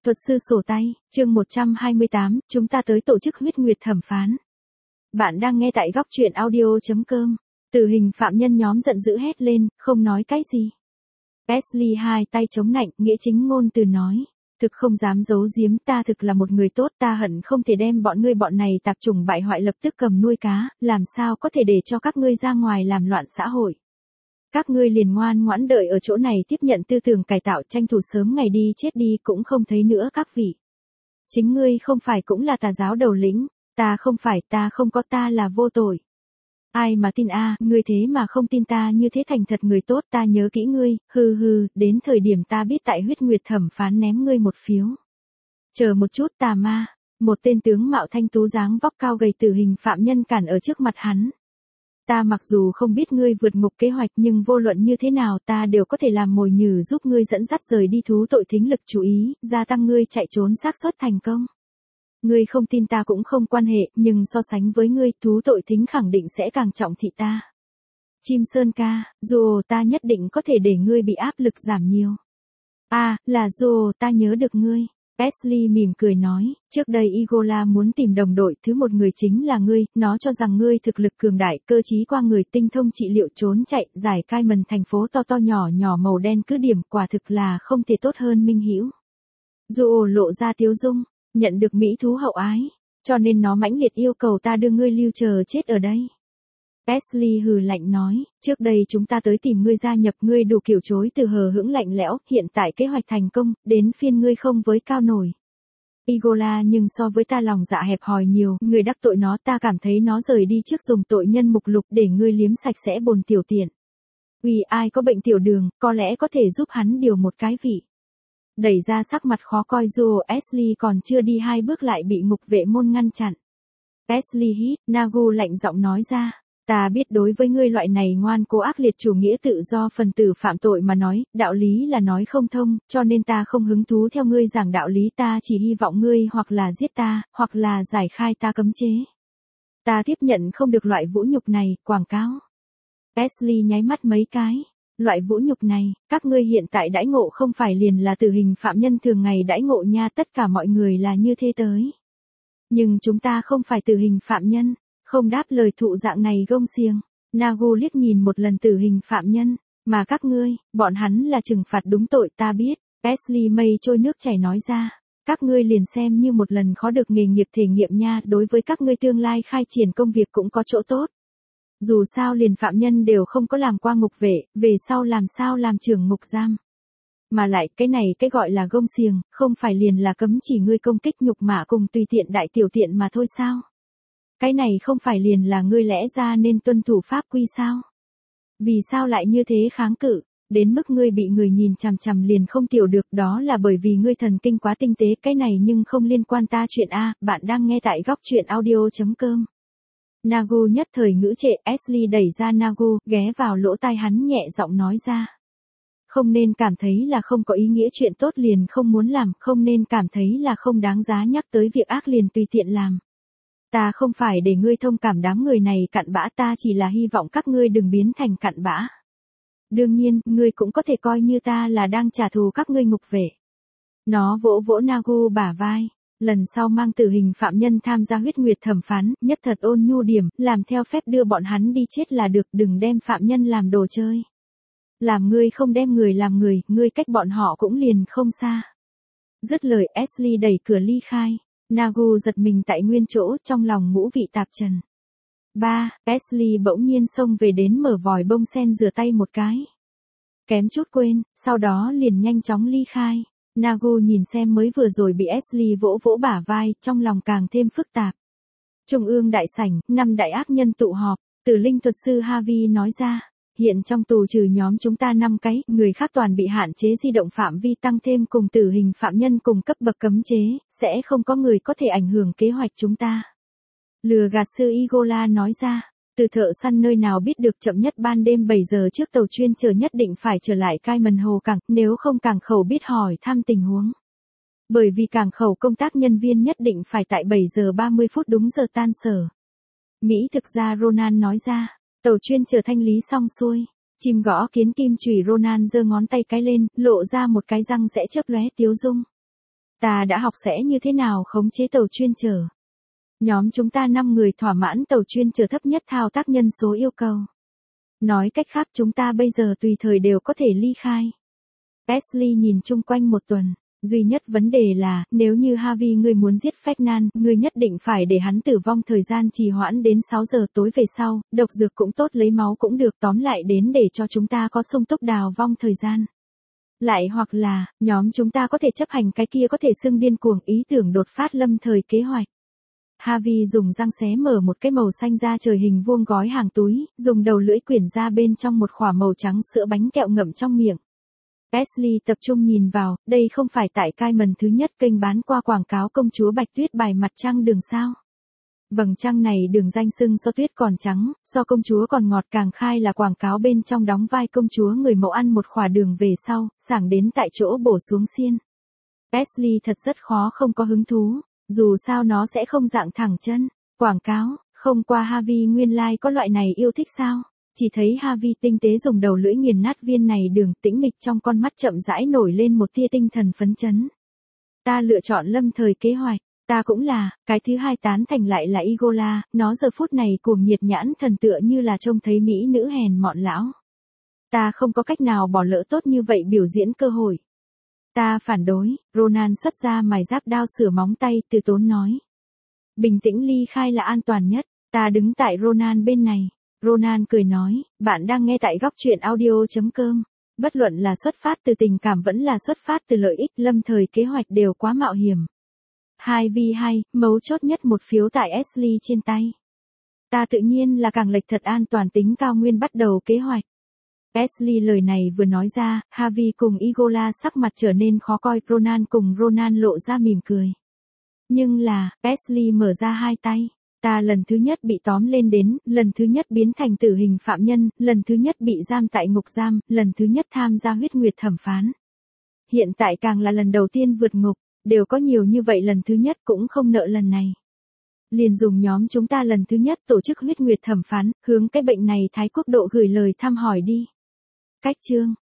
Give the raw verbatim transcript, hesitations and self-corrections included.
Thuật sư sổ tay, chương một trăm hai mươi tám, chúng ta tới tổ chức huyết nguyệt thẩm phán. Bạn đang nghe tại góc truyện audio.com. Tử hình phạm nhân nhóm giận dữ hét lên, không nói cái gì. Ashley hai tay chống nạnh, nghĩa chính ngôn từ nói. Thực không dám giấu giếm, ta thực là một người tốt, ta hận không thể đem bọn ngươi bọn này tạp chủng bại hoại lập tức cầm nuôi cá, làm sao có thể để cho các ngươi ra ngoài làm loạn xã hội. Các ngươi liền ngoan ngoãn đợi ở chỗ này tiếp nhận tư tưởng cải tạo, tranh thủ sớm ngày đi chết đi cũng không thấy nữa các vị. Chính ngươi không phải cũng là tà giáo đầu lĩnh, ta không phải, ta không có, ta là vô tội. Ai mà tin a, ngươi thế mà không tin ta như thế thành thật người tốt, ta nhớ kỹ ngươi, hừ hừ, đến thời điểm ta biết tại huyết nguyệt thẩm phán ném ngươi một phiếu. Chờ một chút tà ma, một tên tướng mạo thanh tú dáng vóc cao gầy tử hình phạm nhân cản ở trước mặt hắn. Ta mặc dù không biết ngươi vượt ngục kế hoạch nhưng vô luận như thế nào ta đều có thể làm mồi nhử giúp ngươi dẫn dắt rời đi thú tội thính lực chú ý, gia tăng ngươi chạy trốn xác suất thành công. Ngươi không tin ta cũng không quan hệ, nhưng so sánh với ngươi, thú tội thính khẳng định sẽ càng trọng thị ta. Chim Sơn ca, dù ta nhất định có thể để ngươi bị áp lực giảm nhiều. À, là dù ta nhớ được ngươi. Ashley mỉm cười nói, trước đây Igola muốn tìm đồng đội, thứ một người chính là ngươi, nó cho rằng ngươi thực lực cường đại, cơ trí qua người, tinh thông trị liệu, trốn chạy, giải cai mần thành phố to to nhỏ nhỏ màu đen cứ điểm, quả thực là không thể tốt hơn minh hữu. Dù lộ ra tiếu dung, nhận được mỹ thú hậu ái, cho nên nó mãnh liệt yêu cầu ta đưa ngươi lưu chờ chết ở đây. Ashley hừ lạnh nói, trước đây chúng ta tới tìm ngươi gia nhập, ngươi đủ kiểu chối từ hờ hững lạnh lẽo, hiện tại kế hoạch thành công, đến phiên ngươi không với cao nổi. Igola nhưng so với ta lòng dạ hẹp hòi nhiều, ngươi đắc tội nó, ta cảm thấy nó rời đi trước dùng tội nhân mục lục để ngươi liếm sạch sẽ bồn tiểu tiện. Vì ai có bệnh tiểu đường, có lẽ có thể giúp hắn điều một cái vị. Đẩy ra sắc mặt khó coi dù Ashley còn chưa đi hai bước lại bị ngục vệ môn ngăn chặn. Ashley hít, Nagu lạnh giọng nói ra. Ta biết đối với ngươi loại này ngoan cố ác liệt chủ nghĩa tự do phần tử phạm tội mà nói, đạo lý là nói không thông, cho nên ta không hứng thú theo ngươi giảng đạo lý, ta chỉ hy vọng ngươi hoặc là giết ta, hoặc là giải khai ta cấm chế. Ta tiếp nhận không được loại vũ nhục này, quảng cáo. Ashley nháy mắt mấy cái. Loại vũ nhục này, các ngươi hiện tại đãi ngộ không phải liền là tử hình phạm nhân thường ngày đãi ngộ nha, tất cả mọi người là như thế tới. Nhưng chúng ta không phải tử hình phạm nhân. Không đáp lời thụ dạng này gông xiềng. Nagu liếc nhìn một lần tử hình phạm nhân, mà các ngươi, bọn hắn là trừng phạt đúng tội ta biết. Ashley mây trôi nước chảy nói ra, các ngươi liền xem như một lần khó được nghề nghiệp thể nghiệm nha, đối với các ngươi tương lai khai triển công việc cũng có chỗ tốt. Dù sao liền phạm nhân đều không có làm qua ngục vệ, về sau làm sao làm trưởng ngục giam. Mà lại cái này cái gọi là gông xiềng, không phải liền là cấm chỉ ngươi công kích nhục mạ cùng tùy tiện đại tiểu tiện mà thôi sao? Cái này không phải liền là ngươi lẽ ra nên tuân thủ pháp quy sao? Vì sao lại như thế kháng cự, đến mức ngươi bị người nhìn chằm chằm liền không tiểu được, đó là bởi vì ngươi thần kinh quá tinh tế, cái này nhưng không liên quan ta chuyện A, bạn đang nghe tại góc truyện audio.com. Nagu nhất thời ngữ trệ, Ashley đẩy ra Nagu, ghé vào lỗ tai hắn nhẹ giọng nói ra. Không nên cảm thấy là không có ý nghĩa chuyện tốt liền không muốn làm, không nên cảm thấy là không đáng giá nhắc tới việc ác liền tùy tiện làm. Ta không phải để ngươi thông cảm đám người này cặn bã, ta chỉ là hy vọng các ngươi đừng biến thành cặn bã. Đương nhiên, ngươi cũng có thể coi như ta là đang trả thù các ngươi ngục vệ. Nó vỗ vỗ Nagu bả vai. Lần sau mang tử hình phạm nhân tham gia huyết nguyệt thẩm phán, nhất thật ôn nhu điểm, làm theo phép đưa bọn hắn đi chết là được, đừng đem phạm nhân làm đồ chơi. Làm ngươi không đem người làm người, ngươi cách bọn họ cũng liền không xa. Dứt lời Ashley đẩy cửa ly khai. Nagu giật mình tại nguyên chỗ, trong lòng ngũ vị tạp trần. Ba, Ashley bỗng nhiên xông về đến mở vòi bông sen rửa tay một cái. Kém chút quên, sau đó liền nhanh chóng ly khai. Nagu nhìn xem mới vừa rồi bị Ashley vỗ vỗ bả vai, trong lòng càng thêm phức tạp. Trung ương đại sảnh, năm đại ác nhân tụ họp, Tử linh thuật sư Harvey nói ra. Hiện trong tù trừ nhóm chúng ta năm cái, người khác toàn bị hạn chế di động phạm vi tăng thêm cùng tử hình phạm nhân cùng cấp bậc cấm chế, sẽ không có người có thể ảnh hưởng kế hoạch chúng ta. Lừa gạt sư Igola nói ra, từ thợ săn nơi nào biết được chậm nhất ban đêm bảy giờ trước tàu chuyên chở nhất định phải trở lại cai mần hồ cảng, nếu không cảng khẩu biết hỏi thăm tình huống. Bởi vì cảng khẩu công tác nhân viên nhất định phải tại bảy giờ ba mươi phút đúng giờ tan sở. Mỹ thực ra Ronan nói ra. Tàu chuyên chở thanh lý xong xuôi, chim gõ kiến kim chùy Ronan giơ ngón tay cái lên, lộ ra một cái răng rẽ chớp lóe tiếu dung. Ta đã học sẽ như thế nào khống chế tàu chuyên chở. Nhóm chúng ta năm người thỏa mãn tàu chuyên chở thấp nhất thao tác nhân số yêu cầu. Nói cách khác chúng ta bây giờ tùy thời đều có thể ly khai. Ashley nhìn chung quanh một tuần. Duy nhất vấn đề là, nếu như Harvey ngươi muốn giết Ferdinand, ngươi nhất định phải để hắn tử vong thời gian trì hoãn đến sáu giờ tối về sau, độc dược cũng tốt lấy máu cũng được, tóm lại đến để cho chúng ta có sung túc đào vong thời gian. Lại hoặc là, nhóm chúng ta có thể chấp hành cái kia có thể xưng điên cuồng ý tưởng đột phát lâm thời kế hoạch. Harvey dùng răng xé mở một cái màu xanh da trời hình vuông gói hàng túi, dùng đầu lưỡi quyển ra bên trong một khỏa màu trắng sữa bánh kẹo ngậm trong miệng. Ashley tập trung nhìn vào, đây không phải tại Cayman thứ nhất kênh bán qua quảng cáo công chúa Bạch Tuyết bài mặt trăng đường sao. Vầng trăng này đường danh xưng so tuyết còn trắng, so công chúa còn ngọt, càng khai là quảng cáo bên trong đóng vai công chúa người mẫu ăn một khỏa đường về sau, sảng đến tại chỗ bổ xuống xiên. Ashley thật rất khó không có hứng thú, dù sao nó sẽ không dạng thẳng chân. Quảng cáo, không qua Harvey nguyên lai like có loại này yêu thích sao? Chỉ thấy Harvey tinh tế dùng đầu lưỡi nghiền nát viên này đường, tĩnh mịch trong con mắt chậm rãi nổi lên một tia tinh thần phấn chấn. Ta lựa chọn lâm thời kế hoạch, ta cũng là, cái thứ hai tán thành lại là Igola, nó giờ phút này cuồng nhiệt nhãn thần tựa như là trông thấy mỹ nữ hèn mọn lão. Ta không có cách nào bỏ lỡ tốt như vậy biểu diễn cơ hội. Ta phản đối, Ronan xuất ra mài giáp đao sửa móng tay, từ tốn nói. Bình tĩnh ly khai là an toàn nhất, ta đứng tại Ronan bên này. Ronan cười nói, bạn đang nghe tại góc truyện audio chấm com. Bất luận là xuất phát từ tình cảm vẫn là xuất phát từ lợi ích, lâm thời kế hoạch đều quá mạo hiểm. hai vi hai, mấu chốt nhất một phiếu tại Ashley trên tay. Ta tự nhiên là càng lệch thật an toàn tính cao nguyên bắt đầu kế hoạch. Ashley lời này vừa nói ra, Harvey cùng Igola sắc mặt trở nên khó coi, Ronan cùng Ronan lộ ra mỉm cười. Nhưng là, Ashley mở ra hai tay. Ta lần thứ nhất bị tóm lên đến, lần thứ nhất biến thành tử hình phạm nhân, lần thứ nhất bị giam tại ngục giam, lần thứ nhất tham gia huyết nguyệt thẩm phán. Hiện tại càng là lần đầu tiên vượt ngục, đều có nhiều như vậy lần thứ nhất cũng không nợ lần này. Liền dùng nhóm chúng ta lần thứ nhất tổ chức huyết nguyệt thẩm phán, hướng cái bệnh này Thái Quốc độ gửi lời thăm hỏi đi. Cách chương